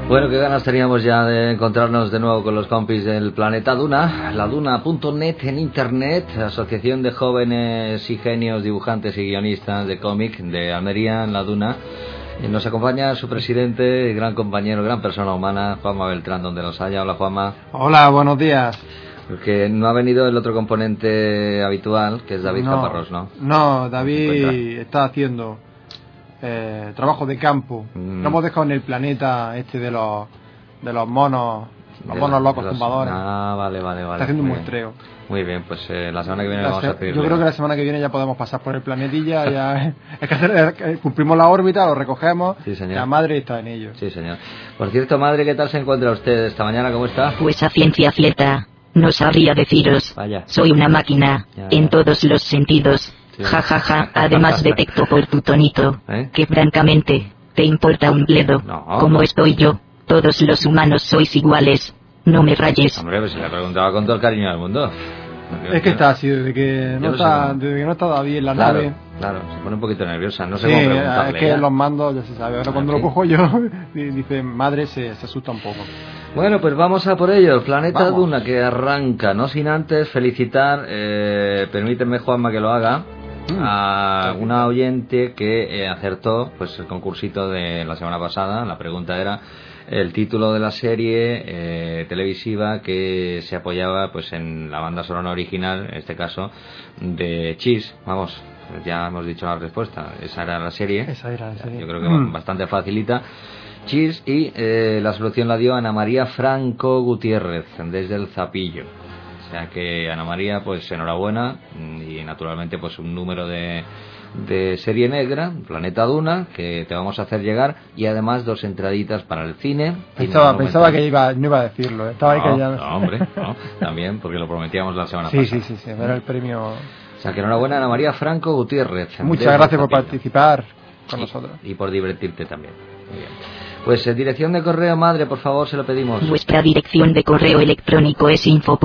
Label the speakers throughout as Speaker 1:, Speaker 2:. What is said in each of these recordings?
Speaker 1: Bueno, qué ganas teníamos ya de encontrarnos de nuevo con los compis del Planeta Duna, la Duna.net en internet, asociación de jóvenes y genios dibujantes y guionistas de cómic de Almería, en la Duna. Y nos acompaña su presidente, gran compañero, gran persona humana, Juanma Beltrán, donde nos haya. Hola, Juanma.
Speaker 2: Hola, buenos días.
Speaker 1: Porque no ha venido el otro componente habitual, que es David Caparrós, ¿no?
Speaker 2: No, David está haciendo trabajo de campo. Lo hemos dejado en el planeta de los monos, monos locos tumbadores.
Speaker 1: Ah, vale.
Speaker 2: Está haciendo un muestreo.
Speaker 1: Muy bien, pues la semana que viene vamos a pedirle.
Speaker 2: Yo creo que la semana que viene ya podemos pasar por el planetilla. Ya es que cumplimos la órbita, lo recogemos.
Speaker 1: Sí, señor.
Speaker 2: La madre está en ello.
Speaker 1: Sí, señor. Por cierto, madre, ¿qué tal se encuentra usted esta mañana? ¿Cómo está?
Speaker 3: Pues a ciencia cierta, no sabría deciros.
Speaker 1: Vaya.
Speaker 3: Soy una máquina,
Speaker 1: Ya.
Speaker 3: en todos los sentidos.
Speaker 1: Sí.
Speaker 3: Ja, ja, ja. Además detecto por tu tonito, que francamente, te importa un bledo.
Speaker 1: No.
Speaker 3: ¿Cómo estoy yo? Todos los humanos sois iguales. No me rayes.
Speaker 1: Hombre, pues se le preguntaba con todo el cariño del mundo.
Speaker 2: Es que está así, desde que no está David en la nave.
Speaker 1: Claro, se pone un poquito nerviosa, no sé
Speaker 2: Sí,
Speaker 1: cómo preguntarle.
Speaker 2: es que los mandos, ya se sabe. Ahora cuando lo cojo yo, dice madre, se asusta un poco.
Speaker 1: Bueno, pues vamos a por ello. El Planeta
Speaker 2: Vamos.
Speaker 1: Duna, que arranca, no sin antes felicitar, permíteme, Juanma, que lo haga, a una oyente que acertó pues el concursito de la semana pasada. La pregunta era el título de la serie televisiva que se apoyaba pues en la banda sonora original, en este caso de Cheese. Vamos, ya hemos dicho la respuesta, esa era la serie.
Speaker 2: Esa era la serie.
Speaker 1: Yo creo que bastante facilita. Cheese, y la solución la dio Ana María Franco Gutiérrez desde el Zapillo. O sea que Ana María, pues enhorabuena, y naturalmente pues un número de serie negra, Planeta Duna, que te vamos a hacer llegar, y además 2 entraditas para el cine.
Speaker 2: Pensaba que no iba a decirlo, estaba ahí callado.
Speaker 1: No, hombre, no, también, porque lo prometíamos la semana
Speaker 2: Sí,
Speaker 1: pasada.
Speaker 2: sí, era el premio.
Speaker 1: O sea que enhorabuena, Ana María Franco Gutiérrez.
Speaker 2: Muchas gracias por participar con nosotros.
Speaker 1: Y por divertirte también. Muy bien. Pues dirección de correo, madre, por favor, se lo pedimos.
Speaker 3: Vuestra dirección de correo electrónico es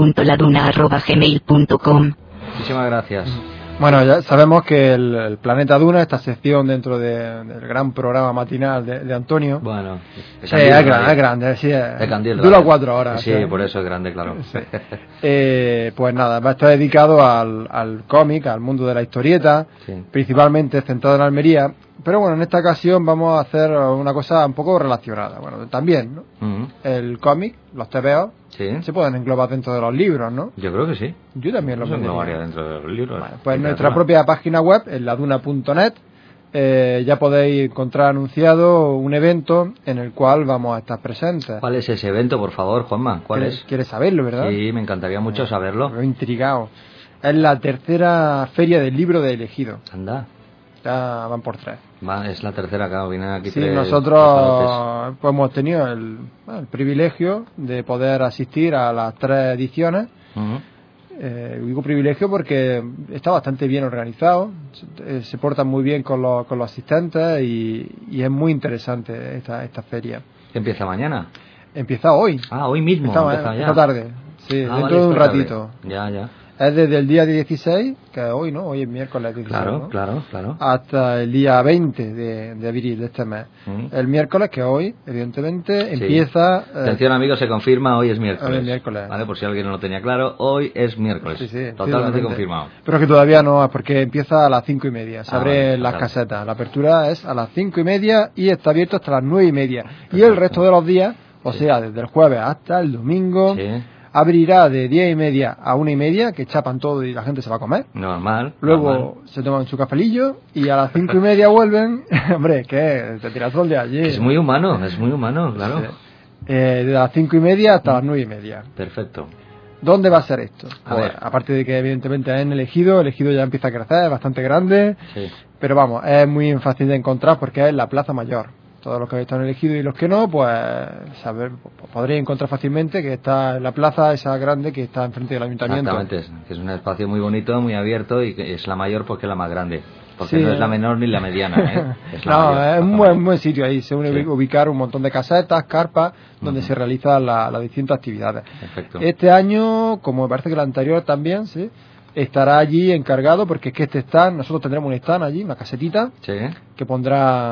Speaker 3: info.laduna@gmail.com.
Speaker 1: Muchísimas gracias.
Speaker 2: Bueno, ya sabemos que el Planeta Duna, esta sección dentro del gran programa matinal de Antonio.
Speaker 1: Bueno,
Speaker 2: es grande, sí. Dura 4 horas.
Speaker 1: Sí, por eso es grande, claro.
Speaker 2: Sí. Pues nada, va a estar dedicado al cómic, al mundo de la historieta, principalmente centrado en Almería. Pero bueno, en esta ocasión vamos a hacer una cosa un poco relacionada. Bueno, también, ¿no? El cómic, los TVO, se pueden englobar dentro de los libros, ¿no?
Speaker 1: Yo creo que sí.
Speaker 2: Yo también los
Speaker 1: englobaría dentro de los libros.
Speaker 2: Bueno, pues en nuestra propia página web, en laduna.net, ya podéis encontrar anunciado un evento en el cual vamos a estar presentes.
Speaker 1: ¿Cuál es ese evento, por favor, Juanma? ¿Cuál es?
Speaker 2: ¿Quieres saberlo, verdad?
Speaker 1: Sí, me encantaría mucho saberlo.
Speaker 2: Me he intrigado. Es la tercera feria del libro de Elegido.
Speaker 1: Anda.
Speaker 2: Ya van por 3.
Speaker 1: Es la tercera, claro, vienen aquí 3.
Speaker 2: Sí, nosotros pues, hemos tenido el privilegio de poder asistir a las 3 ediciones. Digo privilegio porque está bastante bien organizado, se portan muy bien con los asistentes y es muy interesante esta feria.
Speaker 1: ¿Empieza mañana?
Speaker 2: Empieza hoy.
Speaker 1: Ah, hoy mismo.
Speaker 2: Esta tarde. Sí, dentro de un ratito.
Speaker 1: Ya.
Speaker 2: Es desde el día 16, que hoy, ¿no? Hoy es miércoles 16, ¿no?
Speaker 1: Claro.
Speaker 2: Hasta el día 20 de abril de este mes. El miércoles, que hoy, evidentemente, empieza...
Speaker 1: Atención, amigos, se confirma, hoy es miércoles.
Speaker 2: Hoy es miércoles.
Speaker 1: Vale, por si alguien no lo tenía claro, hoy es miércoles.
Speaker 2: Sí,
Speaker 1: totalmente confirmado.
Speaker 2: Pero que todavía no, porque empieza a las 5:30. Se abren las casetas. La apertura es a las 5:30 y está abierto hasta las 9:30. Y el resto de los días, o sea, desde el jueves hasta el domingo... Abrirá de 10:30 a 1:30, que chapan todo y la gente se va a comer.
Speaker 1: Normal.
Speaker 2: Luego se toman su cafelillo y a las 5:30 vuelven. Hombre, ¿qué? Te tiras todo el día allí.
Speaker 1: Es muy humano, claro.
Speaker 2: Sí. De las 5:30 hasta las 9:30.
Speaker 1: Perfecto.
Speaker 2: ¿Dónde va a ser esto?
Speaker 1: A ver.
Speaker 2: Aparte de que evidentemente es en Elegido ya empieza a crecer, es bastante grande.
Speaker 1: Sí.
Speaker 2: Pero vamos, es muy fácil de encontrar porque es la Plaza Mayor. Todos los que están elegidos y los que no, pues podréis encontrar fácilmente que está en la plaza esa grande que está enfrente del ayuntamiento.
Speaker 1: Exactamente, que es un espacio muy bonito, muy abierto y que es la mayor porque es la más grande. Porque
Speaker 2: sí,
Speaker 1: no es la menor ni la mediana, Es la
Speaker 2: no,
Speaker 1: mayor,
Speaker 2: es un buen sitio ahí. Se ubicar un montón de casetas, carpas, donde se realizan las distintas actividades.
Speaker 1: Perfecto.
Speaker 2: Este año, como me parece que el anterior también, sí, estará allí encargado, porque es que este stand, nosotros tendremos un stand allí, una casetita, que pondrá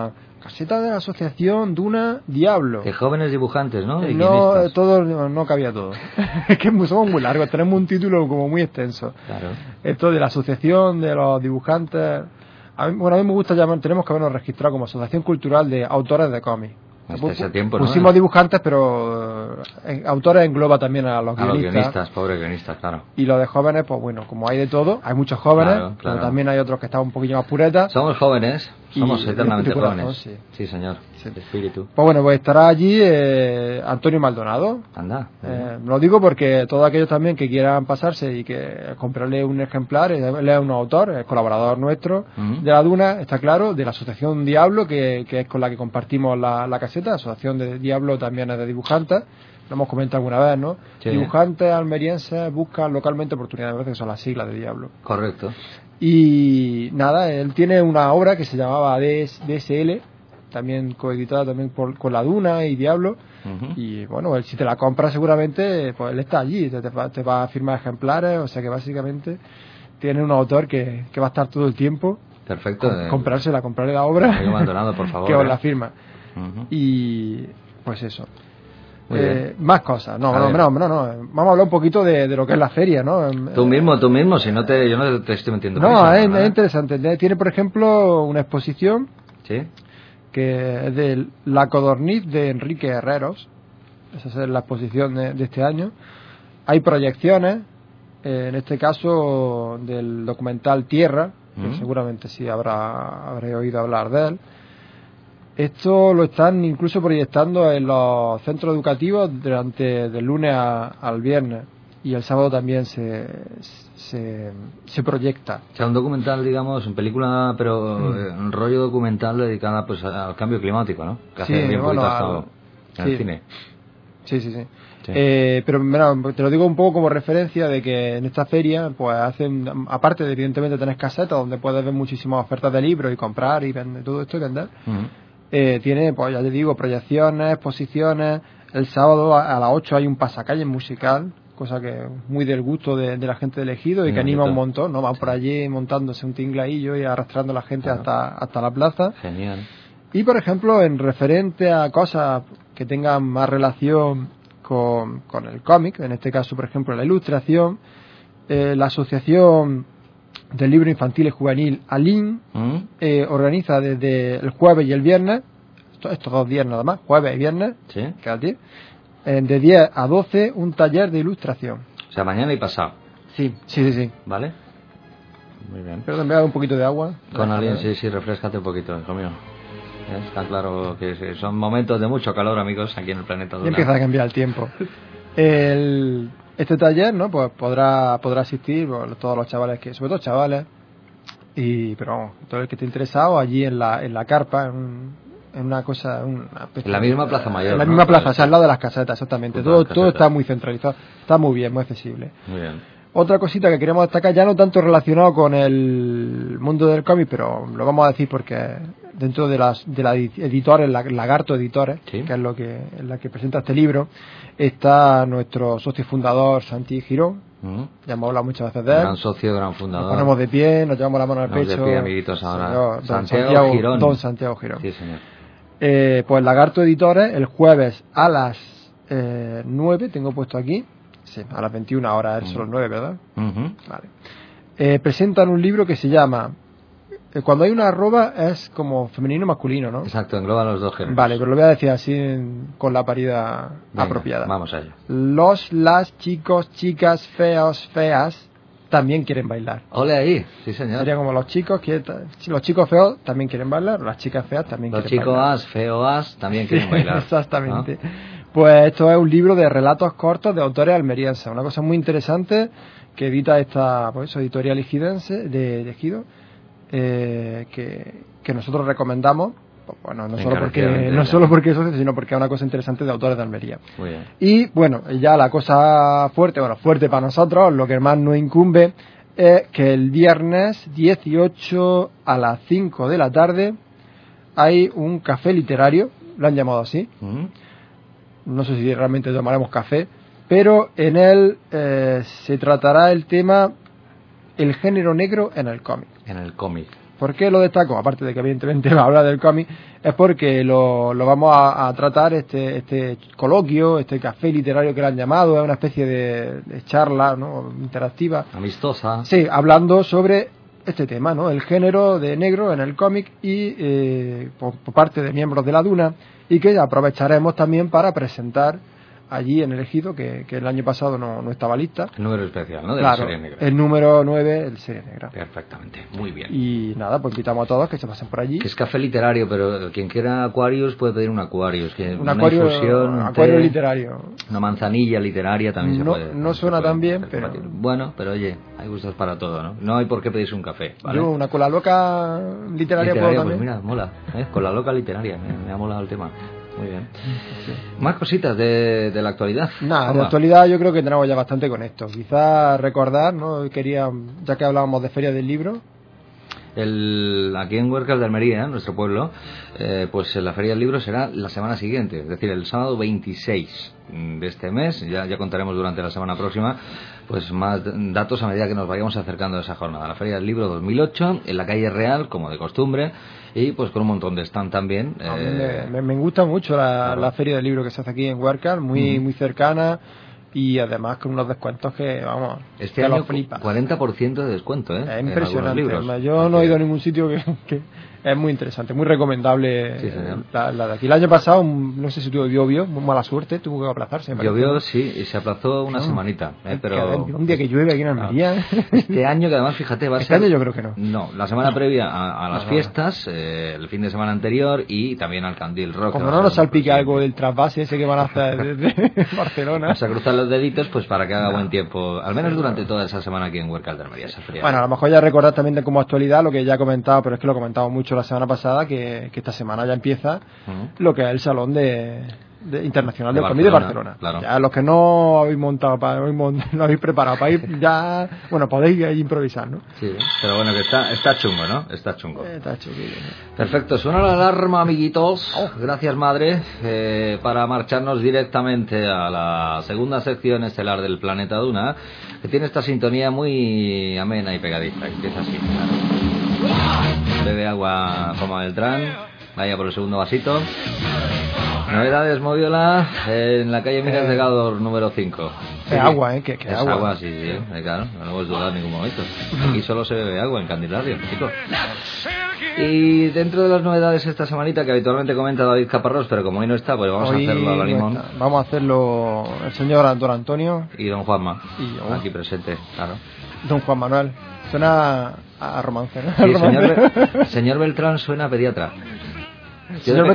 Speaker 2: caseta de la asociación Duna Diablo.
Speaker 1: Que jóvenes dibujantes, ¿no?
Speaker 2: No, todos, no cabía todo. Es que somos muy largos, tenemos un título como muy extenso.
Speaker 1: Claro.
Speaker 2: Esto de la asociación de los dibujantes. A mí me gusta llamar, tenemos que habernos registrado como Asociación Cultural de Autores de Cómics.
Speaker 1: Hasta ese tiempo,
Speaker 2: pusimos dibujantes, pero autores engloba también a los guionistas.
Speaker 1: A los guionistas, pobres guionistas, claro.
Speaker 2: Y los de jóvenes, pues bueno, como hay de todo, hay muchos jóvenes,
Speaker 1: claro.
Speaker 2: pero también hay otros que están un poquillo más puretas.
Speaker 1: Somos jóvenes, somos eternamente jóvenes.
Speaker 2: Sí.
Speaker 1: Sí, señor, de espíritu.
Speaker 2: Pues bueno, pues estará allí Antonio Maldonado.
Speaker 1: Anda.
Speaker 2: Lo digo porque todos aquellos también que quieran pasarse y que comprarle un ejemplar, él es un autor, es colaborador nuestro de la Duna, está claro, de la Asociación Diablo, que es con la que compartimos la caseta. La Asociación de Diablo también es de dibujantes, lo hemos comentado alguna vez, ¿no? Sí. Dibujantes almerienses buscan localmente oportunidades, me parece que son las siglas de Diablo.
Speaker 1: Correcto.
Speaker 2: Y nada, él tiene una obra que se llamaba DSL, también coeditada también con la Duna y Diablo. Y bueno, él, si te la compras seguramente, pues él está allí, te va a firmar ejemplares, o sea que básicamente tiene un autor que va a estar todo el tiempo.
Speaker 1: Perfecto.
Speaker 2: Comprarle la obra.
Speaker 1: Maldonado, por favor.
Speaker 2: Que os la firma. Y pues eso. Más cosas. No. Vamos a hablar un poquito de lo que es la feria, ¿no?
Speaker 1: Tú mismo, si no yo no te estoy mintiendo.
Speaker 2: No, es interesante. Tiene, por ejemplo, una exposición.
Speaker 1: Sí.
Speaker 2: Que es de La Codorniz de Enrique Herreros. Esa es la exposición de este año. Hay proyecciones, en este caso del documental Tierra, que seguramente sí habré oído hablar de él. Esto lo están incluso proyectando en los centros educativos del lunes al viernes, y el sábado también se proyecta.
Speaker 1: O sea, un documental, digamos, en película, pero un rollo documental dedicado pues al cambio climático, ¿no? Que hace bien poquito ha estado en el cine.
Speaker 2: Sí. Pero mira, te lo digo un poco como referencia de que en esta feria pues hacen, aparte de evidentemente tener casetas donde puedes ver muchísimas ofertas de libros y comprar y vender todo esto y vender, tiene, pues ya te digo, proyecciones, exposiciones. El sábado a las 8 hay un pasacalles musical, cosa que es muy del gusto de la gente de Ejido y que anima un montón, ¿no? Van por allí montándose un tinglaillo y arrastrando a la gente hasta la plaza.
Speaker 1: Genial.
Speaker 2: Y por ejemplo, en referente a cosas que tengan más relación con el cómic, en este caso por ejemplo la ilustración, la Asociación del Libro Infantil y Juvenil ALIN organiza desde el jueves y el viernes, estos 2 días nada más, jueves y viernes, quédate, de 10 a 12 un taller de ilustración.
Speaker 1: O sea, mañana y pasado.
Speaker 2: Sí.
Speaker 1: ¿Vale? Muy bien.
Speaker 2: Pero me hago un poquito de agua.
Speaker 1: Con ALIN, sí, refrescate un poquito, hijo mío. Está claro que son momentos de mucho calor, amigos, aquí en el planeta Duna.
Speaker 2: Y empieza a cambiar el tiempo. Este taller, ¿no? Pues podrá asistir todos los chavales, sobre todo chavales, pero vamos, todo el que esté interesado allí en la carpa, en una cosa, en
Speaker 1: la misma plaza mayor.
Speaker 2: En la misma plaza, o sea, al lado de las casetas, exactamente. Todo está muy centralizado, está muy bien, muy accesible.
Speaker 1: Muy bien.
Speaker 2: Otra cosita que queremos destacar, ya no tanto relacionado con el mundo del cómic, pero lo vamos a decir porque dentro de la editores, Lagarto Editores, que es la que presenta este libro, está nuestro socio fundador Santi Girón. Ya hemos hablado muchas veces de él.
Speaker 1: Gran socio, gran fundador.
Speaker 2: Nos ponemos de pie, nos llevamos la mano al pecho.
Speaker 1: De pie, amiguitos, ahora.
Speaker 2: Santiago Girón. Don Santiago Girón. Sí, señor. Pues Lagarto Editores, el jueves a las 9, tengo puesto aquí. Sí, a las 21 horas, son las 9, ¿verdad? Vale. Presentan un libro que se llama... cuando hay una arroba es como femenino masculino, ¿no?
Speaker 1: Exacto, engloba los dos géneros.
Speaker 2: Vale, pero lo voy a decir así con la paridad apropiada.
Speaker 1: Vamos a ello.
Speaker 2: Las, chicos, chicas, feos, feas, también quieren bailar.
Speaker 1: Ole ahí, sí señor.
Speaker 2: Sería como los chicos feos también quieren bailar, las chicas feas también quieren bailar.
Speaker 1: Los chicos feos también quieren bailar.
Speaker 2: Exactamente. ¿No? Pues esto es un libro de relatos cortos de autores almerienses, una cosa muy interesante que edita esta editorial ejidense de Ejido, que nosotros recomendamos, bueno, no solo porque eso, sino porque es una cosa interesante de autores de Almería.
Speaker 1: Muy bien.
Speaker 2: Y bueno, ya la cosa fuerte para nosotros, lo que más nos incumbe es que el viernes 18 a las 5 de la tarde hay un café literario, lo han llamado así. No sé si realmente tomaremos café, pero en él se tratará el tema el género negro en el cómic.
Speaker 1: En el cómic.
Speaker 2: ¿Por qué lo destaco? Aparte de que evidentemente va a hablar del cómic, es porque lo vamos a tratar este coloquio, este café literario que le han llamado, es una especie de charla, ¿no?, interactiva.
Speaker 1: Amistosa.
Speaker 2: Sí, hablando sobre este tema, ¿no?, el género de negro en el cómic y por parte de miembros de la Duna, y que aprovecharemos también para presentar allí en el Ejido, que el año pasado no estaba lista.
Speaker 1: El número especial, ¿no? De
Speaker 2: claro,
Speaker 1: la Serie Negra.
Speaker 2: El número 9, el Serie Negra.
Speaker 1: Perfectamente, muy bien.
Speaker 2: Y nada, pues invitamos a todos que se pasen por allí.
Speaker 1: Que es café literario, pero quien quiera Aquarius puede pedir un Aquarius. Que
Speaker 2: un Aquarius literario.
Speaker 1: Una manzanilla literaria también se puede.
Speaker 2: No suena tan bien, pero...
Speaker 1: Bueno, pero oye, hay gustos para todo, ¿no? No hay por qué pedirse un café, ¿vale?
Speaker 2: Yo, una cola loca literaria puedo también.
Speaker 1: Pues mira, mola, con la loca literaria, me ha molado el tema. Muy bien. Sí. ¿Más cositas de la actualidad?
Speaker 2: Nada, de la actualidad yo creo que tenemos ya bastante con esto. Quizás recordar, ¿no? Quería, ya que hablábamos de Feria del Libro.
Speaker 1: Aquí en Huércal de Almería, nuestro pueblo, pues la Feria del Libro será la semana siguiente, es decir, el sábado 26 de este mes. Ya contaremos durante la semana próxima pues más datos a medida que nos vayamos acercando a esa jornada. La Feria del Libro 2008, en la calle Real, como de costumbre, y pues con un montón de stand también.
Speaker 2: A mí me gusta mucho la Feria del Libro que se hace aquí en Huércal, muy cercana. Y además con unos descuentos que, vamos,
Speaker 1: este
Speaker 2: que
Speaker 1: año
Speaker 2: los flipas.
Speaker 1: 40% de descuento, ¿eh?
Speaker 2: Es impresionante. Yo no he ido a ningún sitio que es muy interesante, muy recomendable.
Speaker 1: Sí,
Speaker 2: la de aquí. El año pasado, no sé si llovió, muy mala suerte, tuvo que aplazarse.
Speaker 1: Llovió, sí, y se aplazó una semanita. Pero
Speaker 2: un día que llueve aquí en Almería.
Speaker 1: Este año, que además, fíjate, va a ser...
Speaker 2: Este año yo creo que no.
Speaker 1: No, la semana previa a las fiestas, el fin de semana anterior y también al Candil Rock.
Speaker 2: Como no nos salpique algo del trasvase ese que van a hacer desde Barcelona.
Speaker 1: Vamos a cruzar los deditos pues para que haga buen tiempo, al menos durante toda esa semana aquí en Huércal de Almería.
Speaker 2: Bueno, a lo mejor ya recordar también de como actualidad lo que ya he comentado, pero es que lo he comentado mucho la semana pasada, que esta semana ya empieza lo que es el Salón Internacional del Cómic de Barcelona.
Speaker 1: Claro.
Speaker 2: Ya los que no habéis montado, no habéis preparado para ir, ya, bueno, podéis ir improvisar, ¿no?
Speaker 1: Sí, pero bueno, que está chungo, ¿no? Está chungo.
Speaker 2: Está chungo.
Speaker 1: Perfecto, suena la alarma, amiguitos. Gracias, madre, para marcharnos directamente a la segunda sección estelar del Planeta Duna, que tiene esta sintonía muy amena y pegadiza, que empieza así. Bebe agua, Juanma Beltrán, vaya por el segundo vasito. Novedades, Moviola, en la calle Miras de Gádor, número 5.
Speaker 2: ¿Qué agua, que
Speaker 1: es
Speaker 2: agua?
Speaker 1: Agua, sí, claro, no lo hemos dudado en ningún momento. Aquí solo se bebe agua en Candelario, chicos. Y dentro de las novedades esta semanita, que habitualmente comenta David Caparrós, pero como hoy no está, pues vamos a hacerlo a la limón.
Speaker 2: Vamos a hacerlo el señor Don Antonio.
Speaker 1: Y don Juanma, aquí presente, claro.
Speaker 2: Don Juan Manuel. Suena a romance, ¿no?
Speaker 1: Sí, señor Beltrán suena a pediatra.
Speaker 2: El señor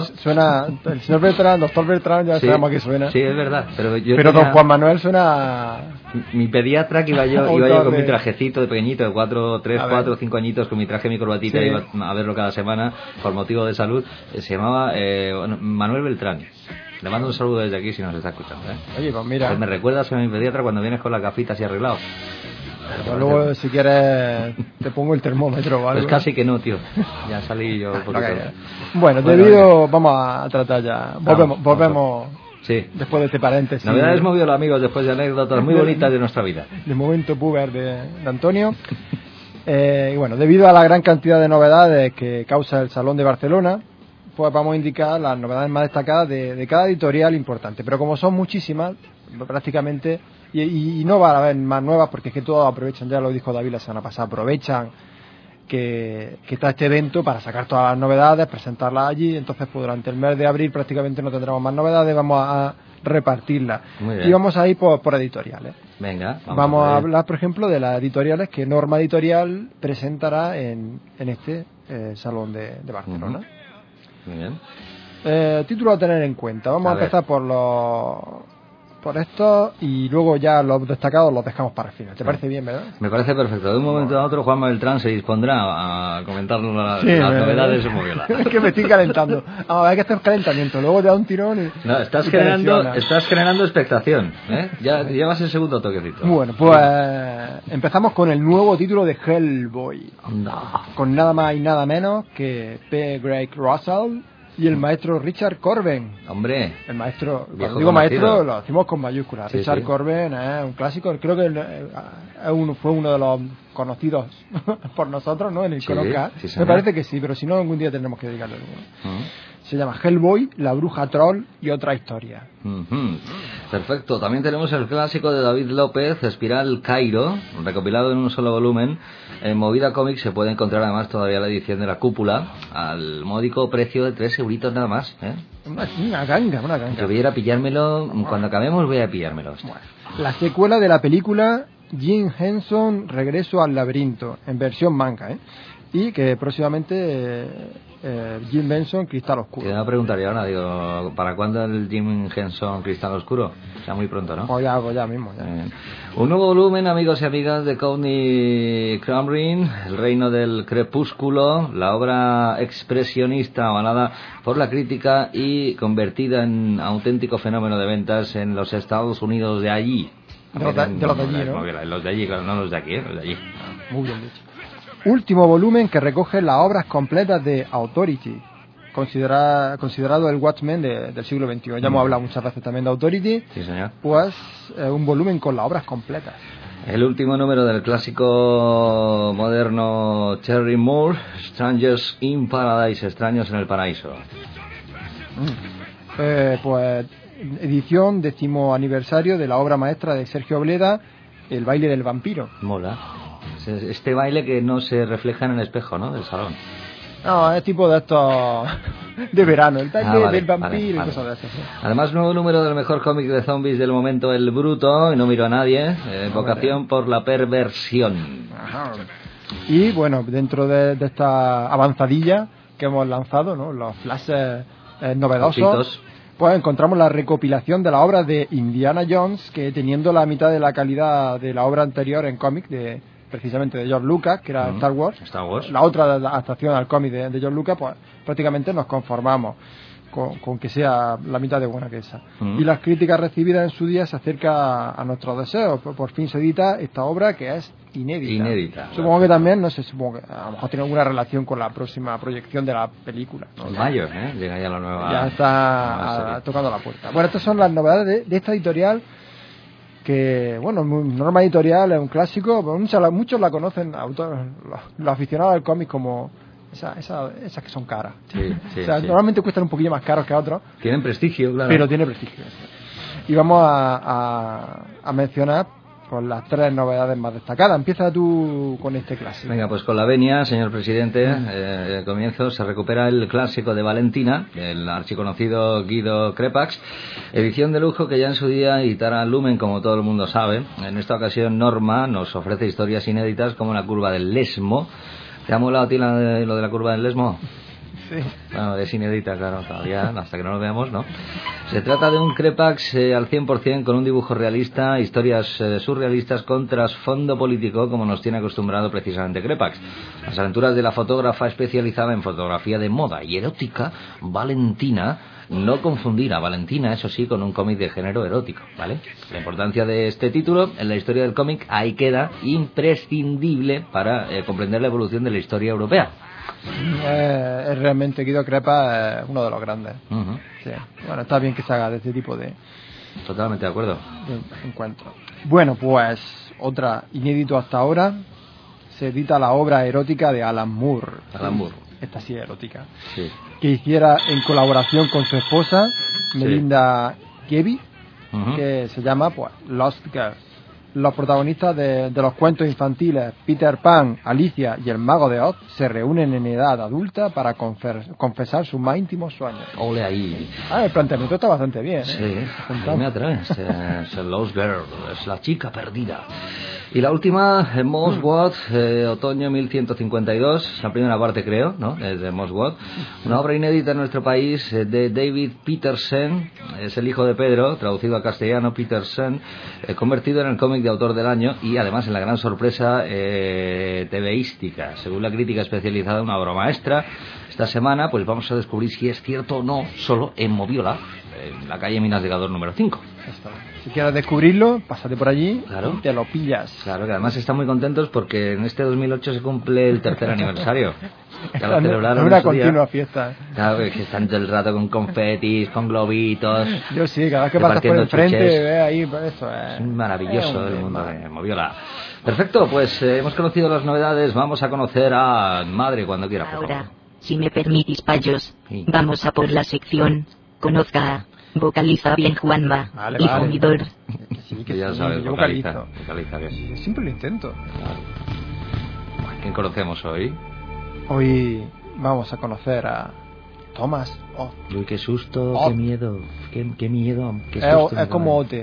Speaker 2: Beltrán, doctor Beltrán, ya sabemos a qué suena.
Speaker 1: Sí, es verdad.
Speaker 2: Pero don Juan Manuel suena...
Speaker 1: Mi pediatra, que iba yo con mi trajecito de pequeñito, de 3, 4, 5 añitos, con mi traje, mi corbatita, iba a verlo cada semana por motivo de salud. Se llamaba Manuel Beltrán. Le mando un saludo desde aquí si nos está escuchando, ¿eh?
Speaker 2: Oye, pues mira.
Speaker 1: Pues me recuerdas a mi pediatra cuando vienes con las gafitas y arreglado.
Speaker 2: Pues luego, si quieres, te pongo el termómetro o algo.
Speaker 1: Pues casi que no, tío. Ya salí yo un poquito.
Speaker 2: Bueno, vamos a tratar ya. Volvemos.
Speaker 1: Sí.
Speaker 2: Después de este paréntesis.
Speaker 1: Novedades Moviola, amigos, después de anécdotas muy bonitas de nuestra vida.
Speaker 2: De momento puber de Antonio. Y bueno, debido a la gran cantidad de novedades que causa el Salón de Barcelona, pues vamos a indicar las novedades más destacadas de cada editorial importante. Pero como son muchísimas, prácticamente, y no va a haber más nuevas, porque es que todos aprovechan, ya lo dijo David la semana pasada, aprovechan que está este evento para sacar todas las novedades, presentarlas allí. Entonces, pues durante el mes de abril prácticamente no tendremos más novedades, vamos a repartirlas. Y vamos a ir por editoriales.
Speaker 1: Venga,
Speaker 2: vamos a hablar, por ejemplo, de las editoriales que Norma Editorial presentará en este Salón de Barcelona.
Speaker 1: Muy bien.
Speaker 2: Título a tener en cuenta. Vamos a empezar por esto y luego ya los destacados los dejamos para el final. ¿Te parece bien, verdad?
Speaker 1: Me parece perfecto. De un momento a otro Juanma Beltrán se dispondrá a comentar las novedades de Moviola.
Speaker 2: Es que me estoy calentando. Hay que hacer calentamiento, luego te da un tirón y...
Speaker 1: No, estás generando expectación, ¿eh? Ya llevas el segundo toquecito.
Speaker 2: Bueno, pues empezamos con el nuevo título de Hellboy. Con nada más y nada menos que P. Greg Russell y el maestro Richard Corben.
Speaker 1: Hombre,
Speaker 2: el maestro,
Speaker 1: cuando
Speaker 2: digo maestro, lo decimos con mayúsculas. Richard Corben es un clásico, creo que fue uno de los conocidos por nosotros, ¿no? En el
Speaker 1: Sí,
Speaker 2: Icono.
Speaker 1: sí,
Speaker 2: Me parece que sí, pero si no, algún día tendremos que dedicarle alguno. Se llama Hellboy, La Bruja Troll y otra historia.
Speaker 1: Perfecto. También tenemos el clásico de David López, Espiral Cairo, recopilado en un solo volumen. En Movida Comics se puede encontrar además todavía la edición de La Cúpula al módico precio de 3 euritos nada más.
Speaker 2: Una ganga.
Speaker 1: Que voy a ir a pillármelo, cuando acabemos voy a pillármelo.
Speaker 2: Bueno, la secuela de la película Jim Henson Regreso al Laberinto, en versión manga, y que próximamente Jim Henson Cristal Oscuro.
Speaker 1: Te iba a preguntar yo ahora, digo, ¿para cuándo el Jim Henson Cristal Oscuro? O sea, muy pronto, ¿no?
Speaker 2: Pues ya mismo.
Speaker 1: Un nuevo volumen, amigos y amigas, de Courtney Crumrin, El reino del crepúsculo, la obra expresionista avalada por la crítica y convertida en auténtico fenómeno de ventas en los Estados Unidos de allí.
Speaker 2: De los de allí, ¿no?
Speaker 1: Los de allí, claro, no los de aquí, los de allí.
Speaker 2: Muy bien dicho. Último volumen que recoge las obras completas de Authority, considerado el Watchmen del siglo XXI. Ya hemos hablado muchas veces también de Authority.
Speaker 1: Sí, señor.
Speaker 2: Pues un volumen con las obras completas.
Speaker 1: El último número del clásico moderno Terry Moore, Strangers in Paradise, Extraños en el Paraíso.
Speaker 2: Pues edición 10º aniversario de la obra maestra de Sergio Obleda, El baile del vampiro.
Speaker 1: Mola. Este baile que no se refleja en el espejo, ¿no? Del salón.
Speaker 2: No, es tipo de estos de verano, el baile del vampiro y cosas de esas.
Speaker 1: Además, nuevo número del mejor cómic de zombies del momento, El Bruto, y no miro a nadie, vocación por la perversión.
Speaker 2: Ajá. Y bueno, dentro de esta avanzadilla que hemos lanzado, ¿no? Los flashes novedosos, pues encontramos la recopilación de la obra de Indiana Jones, que teniendo la mitad de la calidad de la obra anterior en cómic precisamente de George Lucas, que era Star Wars, la otra adaptación al cómic de George Lucas, pues prácticamente nos conformamos con que sea la mitad de buena que esa. Y las críticas recibidas en su día se acerca a nuestros deseos. Por fin se edita esta obra que es inédita. Supongo que también, no sé, supongo que a lo mejor tiene alguna relación con la próxima proyección de la película, ¿no?
Speaker 1: En mayo, llega ya la nueva.
Speaker 2: Ya está tocando la puerta. Bueno, estas son las novedades de esta editorial, que, bueno, Norma Editorial es un clásico, pero muchos la conocen, los aficionados al cómic, como esas que son caras.
Speaker 1: Sí,
Speaker 2: o sea, normalmente cuestan un poquillo más caros que otros.
Speaker 1: Tienen prestigio, claro.
Speaker 2: Pero tiene prestigio. Y vamos a mencionar pues las 3 novedades más destacadas. Empieza tú con este clásico.
Speaker 1: Venga, pues con la venia, señor presidente. Al comienzo se recupera el clásico de Valentina, el archiconocido Guido Crepax, edición de lujo que ya en su día editara Lumen, como todo el mundo sabe. En esta ocasión Norma nos ofrece historias inéditas como La curva del Lesmo. ¿Te ha molado a ti lo de la curva del Lesmo?
Speaker 2: Sí.
Speaker 1: Bueno, es inédita, claro, todavía, hasta que no lo veamos, ¿no? Se trata de un Crepax al 100% con un dibujo realista, historias surrealistas con trasfondo político, como nos tiene acostumbrado precisamente Crepax. Las aventuras de la fotógrafa especializada en fotografía de moda y erótica, Valentina. No confundir a Valentina, eso sí, con un cómic de género erótico, ¿vale? La importancia de este título en la historia del cómic ahí queda, imprescindible para comprender la evolución de la historia europea.
Speaker 2: Es realmente Guido Crepax, uno de los grandes. Sí. Bueno, está bien que se haga de este tipo de...
Speaker 1: Totalmente de acuerdo.
Speaker 2: De encuentro. Bueno, pues otra inédito hasta ahora, se edita la obra erótica de Alan Moore. Esta sí es erótica.
Speaker 1: Sí.
Speaker 2: Que hiciera en colaboración con su esposa, Melinda Gebbie, que se llama pues Lost Girls. Los protagonistas de los cuentos infantiles Peter Pan, Alicia y el Mago de Oz se reúnen en edad adulta para confesar sus más íntimos sueños.
Speaker 1: Ole ahí.
Speaker 2: El planteamiento está bastante bien.
Speaker 1: Sí, me atrae. Es el Lost Girl, es la chica perdida. Y la última, Moswood, otoño 1152, la primera parte creo, ¿no? De Moswood. Una obra inédita en nuestro país de David Petersen, es el hijo de Pedro, traducido a castellano, Petersen, convertido en el cómic de autor del año y además en la gran sorpresa TVística. Según la crítica especializada, una obra maestra. Esta semana pues vamos a descubrir si es cierto o no, solo en Moviola, en la calle Minas de Gador número 5.
Speaker 2: Si quieres descubrirlo, pásate por allí,
Speaker 1: claro,
Speaker 2: y te lo pillas.
Speaker 1: Claro, que además están muy contentos porque en este 2008 se cumple el 3er aniversario. Ya lo celebraron.
Speaker 2: Es una continua fiesta.
Speaker 1: Claro, que están todo el rato con confetis, con globitos.
Speaker 2: Yo sí, cada vez que pasas por enfrente, ve ahí, eso es
Speaker 1: maravilloso el mundo de Moviola. Perfecto, pues hemos conocido las novedades, vamos a conocer a Madre cuando quiera.
Speaker 3: Ahora, si me permitís, payos, sí, vamos a por la sección. Conozca a Vocaliza bien Juanma, y Comidor.
Speaker 1: Sí, que ya sabes, vocaliza bien.
Speaker 2: Yo siempre lo intento.
Speaker 1: Claro. ¿Quién conocemos hoy?
Speaker 2: Hoy vamos a conocer a Thomas Ott.
Speaker 1: Uy, qué susto, qué miedo, qué miedo, qué susto.
Speaker 2: Es como OT.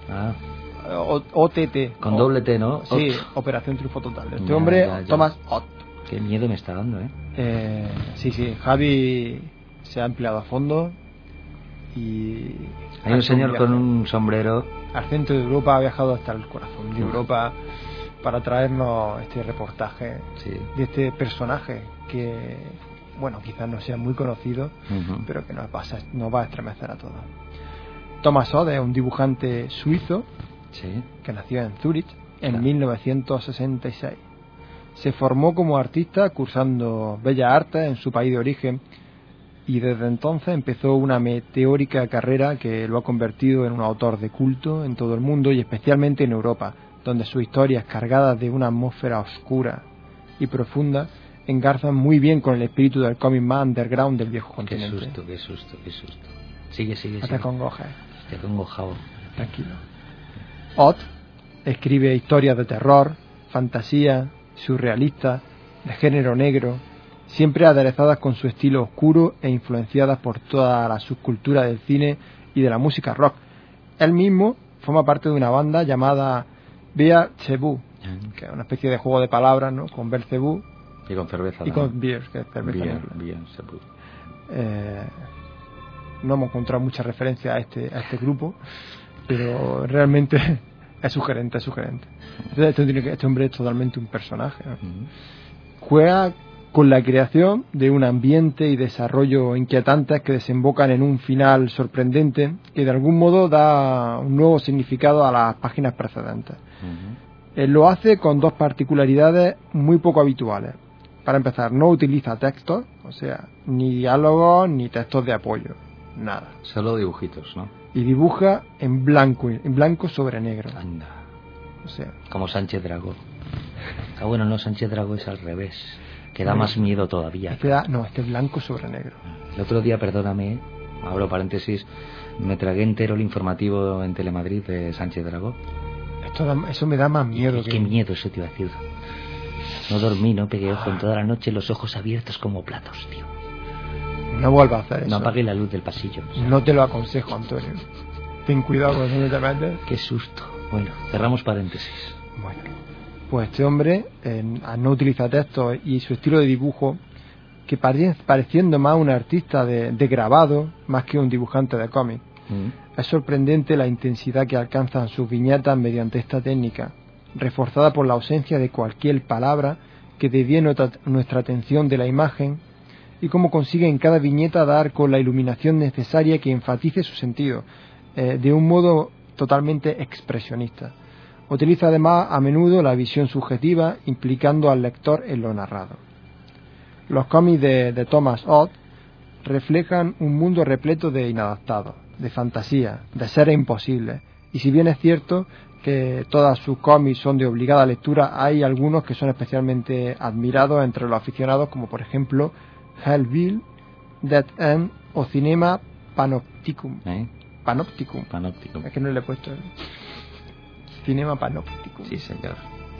Speaker 2: OTT.
Speaker 1: Con doble T, ¿no?
Speaker 2: Sí, Operación Triunfo Total. Este hombre, ya. Thomas Ott.
Speaker 1: Qué miedo me está dando,
Speaker 2: Sí, Javi se ha empleado a fondo y...
Speaker 1: Hay un señor con un sombrero.
Speaker 2: Al centro de Europa, ha viajado hasta el corazón de Europa para traernos este reportaje de este personaje que, bueno, quizás no sea muy conocido, pero que nos va a estremecer a todos. Thomas Ott es un dibujante suizo que nació en Zúrich en 1966. Se formó como artista cursando Bellas Artes en su país de origen y desde entonces empezó una meteórica carrera que lo ha convertido en un autor de culto en todo el mundo y especialmente en Europa, donde sus historias cargadas de una atmósfera oscura y profunda engarzan muy bien con el espíritu del cómic más underground del viejo continente.
Speaker 1: Qué susto. Sigue.
Speaker 2: No te congojes.
Speaker 1: Estoy acongojado.
Speaker 2: Tranquilo. Ott escribe historias de terror, fantasía, surrealistas, de género negro, siempre aderezadas con su estilo oscuro e influenciadas por toda la subcultura del cine y de la música rock. Él mismo forma parte de una banda llamada Beelzebub, que es una especie de juego de palabras, ¿no? Con Belzebú
Speaker 1: y con cerveza.
Speaker 2: Y con beer, que es cerveza.
Speaker 1: Beelzebub.
Speaker 2: No hemos encontrado mucha referencia a este grupo, pero realmente es sugerente. Este hombre es totalmente un personaje, ¿no? Juega con la creación de un ambiente y desarrollo inquietantes que desembocan en un final sorprendente que de algún modo da un nuevo significado a las páginas precedentes. Él lo hace con dos particularidades muy poco habituales. Para empezar, no utiliza textos, o sea, ni diálogos ni textos de apoyo, nada.
Speaker 1: Solo dibujitos, ¿no?
Speaker 2: Y dibuja en blanco sobre negro.
Speaker 1: Anda.
Speaker 2: O sea,
Speaker 1: como Sánchez Dragó. Bueno, no, Sánchez Dragó es al revés, que da más miedo todavía.
Speaker 2: Este es blanco sobre negro.
Speaker 1: El otro día, perdóname, abro paréntesis, me tragué entero el informativo en Telemadrid de Sánchez Dragó.
Speaker 2: Eso me da más miedo.
Speaker 1: Qué miedo, eso te iba a decir. No dormí, no pegué ojo en toda la noche, los ojos abiertos como platos, tío.
Speaker 2: No vuelvas a hacer eso.
Speaker 1: No apague la luz del pasillo.
Speaker 2: No te lo aconsejo, Antonio. Ten cuidado con eso que te metes.
Speaker 1: Qué susto. Bueno, cerramos paréntesis.
Speaker 2: Bueno, pues este hombre, al no utilizar textos y su estilo de dibujo, que pareciendo más un artista de grabado, más que un dibujante de cómic, es sorprendente la intensidad que alcanzan sus viñetas mediante esta técnica, reforzada por la ausencia de cualquier palabra que desvíe nuestra atención de la imagen, y cómo consigue en cada viñeta dar con la iluminación necesaria que enfatice su sentido, de un modo totalmente expresionista. Utiliza además a menudo la visión subjetiva, implicando al lector en lo narrado. Los cómics de Thomas Ott reflejan un mundo repleto de inadaptados, de fantasía, de seres imposibles, y si bien es cierto que todas sus cómics son de obligada lectura, hay algunos que son especialmente admirados entre los aficionados, como por ejemplo Hellville, Dead End o Cinema Panopticum. Panopticum. Es que no le he puesto el Cinema Panopticum.
Speaker 1: Sí, señor.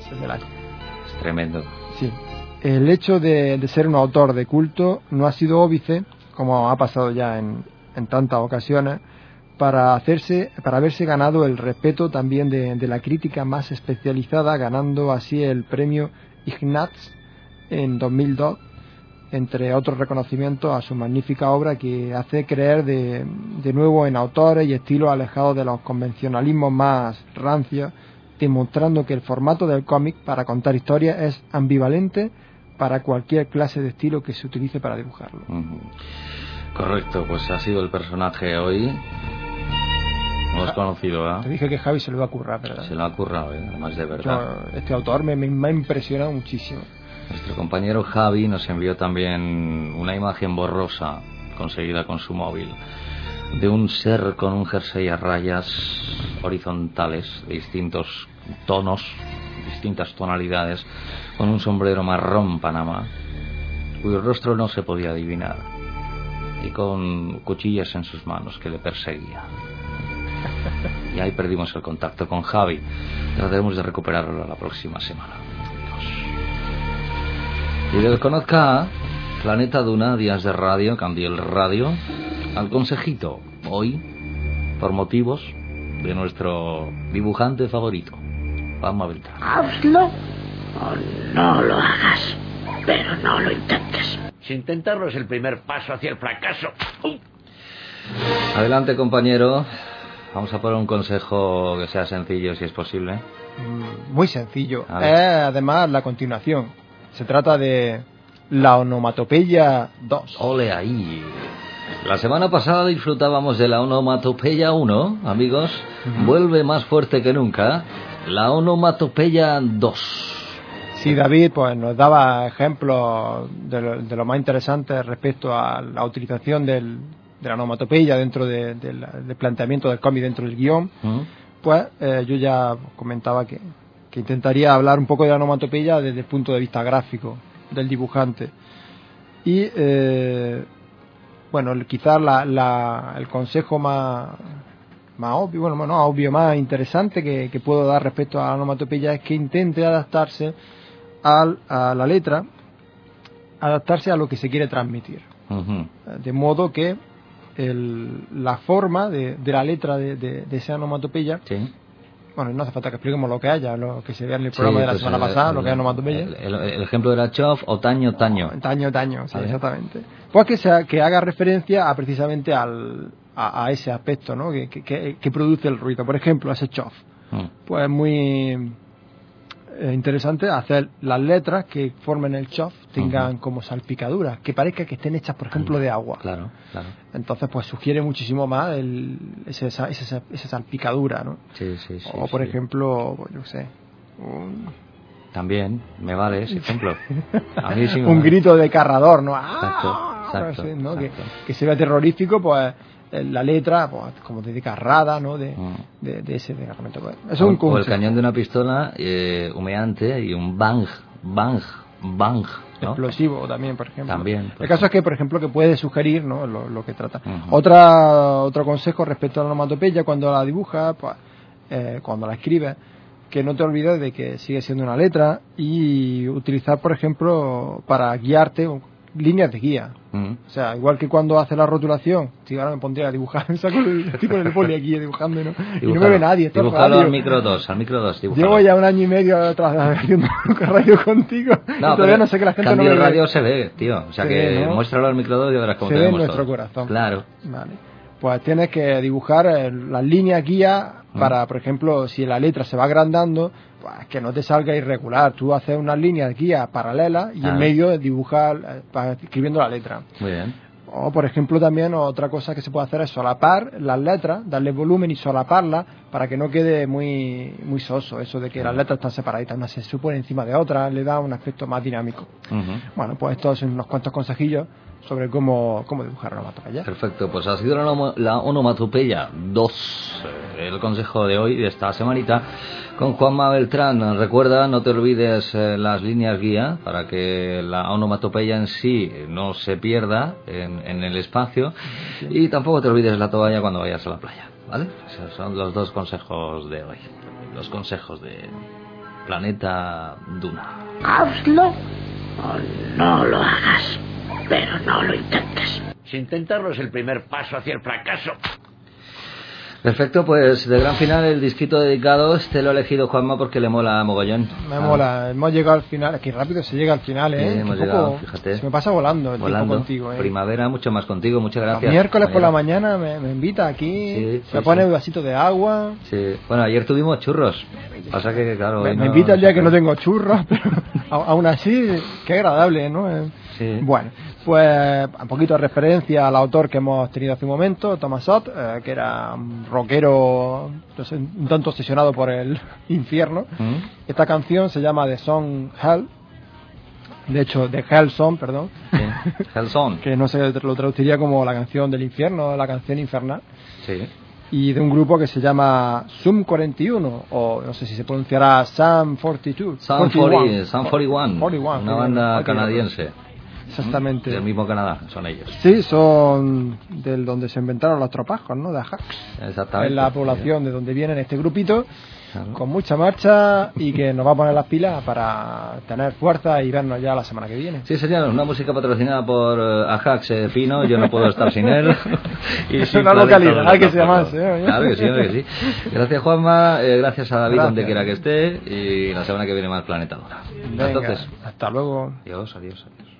Speaker 2: Es
Speaker 1: tremendo.
Speaker 2: Sí. El hecho de ser un autor de culto no ha sido óbice, como ha pasado ya en tantas ocasiones, para haberse ganado el respeto también de la crítica más especializada, ganando así el premio Ignatz en 2002, entre otros reconocimientos a su magnífica obra que hace creer de nuevo en autores y estilos alejados de los convencionalismos más rancios, demostrando que el formato del cómic para contar historias es ambivalente para cualquier clase de estilo que se utilice para dibujarlo.
Speaker 1: Correcto, pues ha sido el personaje hoy. No hemos conocido, ¿verdad?
Speaker 2: Te dije que Javi se lo va a currar, ¿verdad?
Speaker 1: Se lo ha currado, además de verdad.
Speaker 2: Este autor me ha impresionado muchísimo.
Speaker 1: Nuestro compañero Javi nos envió también una imagen borrosa conseguida con su móvil de un ser con un jersey a rayas horizontales de distintos tonos, distintas tonalidades, con un sombrero marrón Panamá, cuyo rostro no se podía adivinar, y con cuchillas en sus manos que le perseguía. Y ahí perdimos el contacto con Javi. Trataremos de recuperarlo la próxima semana. Y del Conozca Planeta Duna, Días de Radio, Candiel Radio, al consejito, hoy, por motivos de nuestro dibujante favorito, Juanma Beltrán.
Speaker 4: Hazlo o no lo hagas, pero no lo intentes. Si intentarlo es el primer paso hacia el fracaso.
Speaker 1: Adelante, compañero. Vamos a poner un consejo que sea sencillo, si es posible.
Speaker 2: Muy sencillo. Además, la continuación. Se trata de la onomatopeya 2.
Speaker 1: Ole ahí. La semana pasada disfrutábamos de la onomatopeya 1, amigos. Vuelve más fuerte que nunca la onomatopeya 2.
Speaker 2: Sí, David pues nos daba ejemplos de lo más interesante respecto a la utilización de la onomatopeya dentro del planteamiento del cómic dentro del guión. Pues yo ya comentaba que intentaría hablar un poco de la onomatopeya desde el punto de vista gráfico del dibujante. Y bueno, quizás el consejo más obvio, bueno, no obvio, más interesante que puedo dar respecto a la onomatopeya es que intente adaptarse a la letra, adaptarse a lo que se quiere transmitir. De modo que la forma de la letra de esa onomatopeya,
Speaker 1: sí.
Speaker 2: Bueno, no hace falta que expliquemos lo que haya, lo que se vea en el programa de la semana pasada, lo que es onomatopeya.
Speaker 1: El ejemplo era chof o taño.
Speaker 2: Taño, sí, ¿vale? Exactamente. Pues que haga referencia precisamente a ese aspecto, ¿no? Que produce el ruido. Por ejemplo, ese chof. Pues es muy interesante hacer las letras que formen el chof tengan como salpicaduras, que parezca que estén hechas, por ejemplo, de agua.
Speaker 1: Claro.
Speaker 2: Entonces, pues sugiere muchísimo más esa salpicadura, ¿no?
Speaker 1: Sí.
Speaker 2: O, por ejemplo, pues, yo sé,
Speaker 1: también me vale ese ejemplo. A mí sí me
Speaker 2: un
Speaker 1: vale.
Speaker 2: Grito de carrador, ¿no?
Speaker 1: Exacto.
Speaker 2: ¿no? Que se vea terrorífico, pues la letra, pues, como descarrada, ¿no? De ese desgarramento. Pues,
Speaker 1: o el cañón de una pistola humeante y un bang, ¿no?
Speaker 2: Explosivo también, por ejemplo. El caso es que, por ejemplo, que puede sugerir, ¿no? lo que trata. Otro consejo respecto a la onomatopeya, cuando la dibujas, pues, cuando la escribes, que no te olvides de que sigue siendo una letra y utilizar, por ejemplo, para guiarte líneas de guía. O sea, igual que cuando hace la rotulación, si ahora me pondría a dibujar, saco el tipo del poli aquí dibujando, ¿no? Y no me ve nadie.
Speaker 1: Dibujalo al micro 2,
Speaker 2: Llevo ya 1 año y medio haciendo radio contigo.
Speaker 1: No,
Speaker 2: todavía no sé que la gente no
Speaker 1: me
Speaker 2: ve.
Speaker 1: El radio se ve, tío. O sea
Speaker 2: se
Speaker 1: que
Speaker 2: ve, ¿no?
Speaker 1: Muéstralo al micro 2 y verás cómo
Speaker 2: se
Speaker 1: te
Speaker 2: ve en
Speaker 1: vemos
Speaker 2: nuestro
Speaker 1: todo.
Speaker 2: corazón.
Speaker 1: Claro.
Speaker 2: Vale. Pues tienes que dibujar las líneas guía para, por ejemplo, si la letra se va agrandando, pues que no te salga irregular. Tú haces unas líneas guía paralelas y en medio dibujar escribiendo la letra.
Speaker 1: Muy bien.
Speaker 2: O, por ejemplo, también otra cosa que se puede hacer es solapar las letras, darle volumen y solaparlas para que no quede muy soso. Eso de que las letras están separaditas, una se supone encima de otra, le da un aspecto más dinámico. Bueno, pues estos son unos cuantos consejillos sobre cómo dibujar una onomatopeya.
Speaker 1: Perfecto, pues ha sido la onomatopeya 2, el consejo de hoy, de esta semanita, con Juanma Beltrán. Recuerda, no te olvides las líneas guía para que la onomatopeya en sí no se pierda en el espacio, y tampoco te olvides la toalla cuando vayas a la playa, ¿vale? Esos son los 2 consejos de hoy, los consejos de Planeta Duna.
Speaker 4: Hazlo o no lo hagas, pero no lo intentes. Si intentarlo es el primer paso hacia el fracaso.
Speaker 1: Perfecto, pues de gran final el disquito dedicado, este lo ha elegido Juanma porque le mola mogollón.
Speaker 2: Me mola, hemos llegado al final, es que rápido se llega al final,
Speaker 1: hemos llegado, fíjate.
Speaker 2: Se me pasa volando el tiempo contigo,
Speaker 1: Primavera, mucho más contigo, muchas gracias.
Speaker 2: Los miércoles por la mañana me invita aquí, se pone un vasito de agua.
Speaker 1: Sí, bueno, ayer tuvimos churros, pasa que claro...
Speaker 2: Me invita el día que no tengo churros, pero... Aún así, qué agradable, ¿no?
Speaker 1: Sí.
Speaker 2: Bueno, pues un poquito de referencia al autor que hemos tenido hace un momento, Thomas Ott, que era un rockero, no sé, un tanto obsesionado por el infierno. Esta canción se llama The Song Hell. De hecho, The Hell Song, perdón.
Speaker 1: Sí. Hell Song.
Speaker 2: Que no sé, lo traduciría como la canción del infierno, la canción infernal.
Speaker 1: Sí.
Speaker 2: Y de un grupo que se llama Sum 41, o no sé si se pronunciará Sum 42.
Speaker 1: Sum 41. Una banda canadiense.
Speaker 2: Exactamente.
Speaker 1: Del mismo Canadá, son ellos.
Speaker 2: Sí, son del donde se inventaron los tropajos, ¿no? De Ajax.
Speaker 1: Exactamente.
Speaker 2: Es la población de donde vienen este grupito, con mucha marcha y que nos va a poner las pilas para tener fuerza y vernos ya la semana que viene.
Speaker 1: Sí, señor, una música patrocinada por Ajax Pino, yo no puedo estar sin él.
Speaker 2: Es una localidad que se llama así.
Speaker 1: Claro que sí, que sí. Gracias, Juanma, gracias a David donde quiera que esté y la semana que viene más Planetadora.
Speaker 2: Venga,
Speaker 1: entonces,
Speaker 2: hasta luego.
Speaker 1: Adiós, adiós, adiós.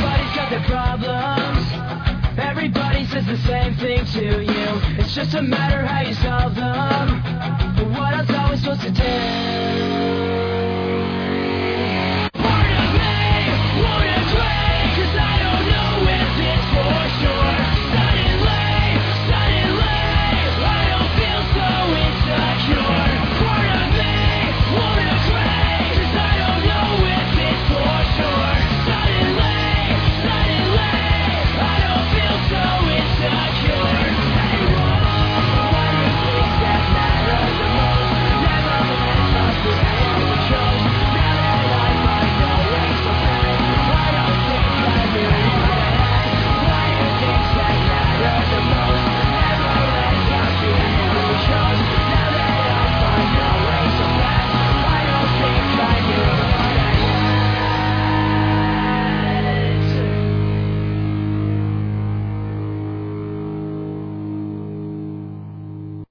Speaker 5: Everybody says the same thing to you. It's just a matter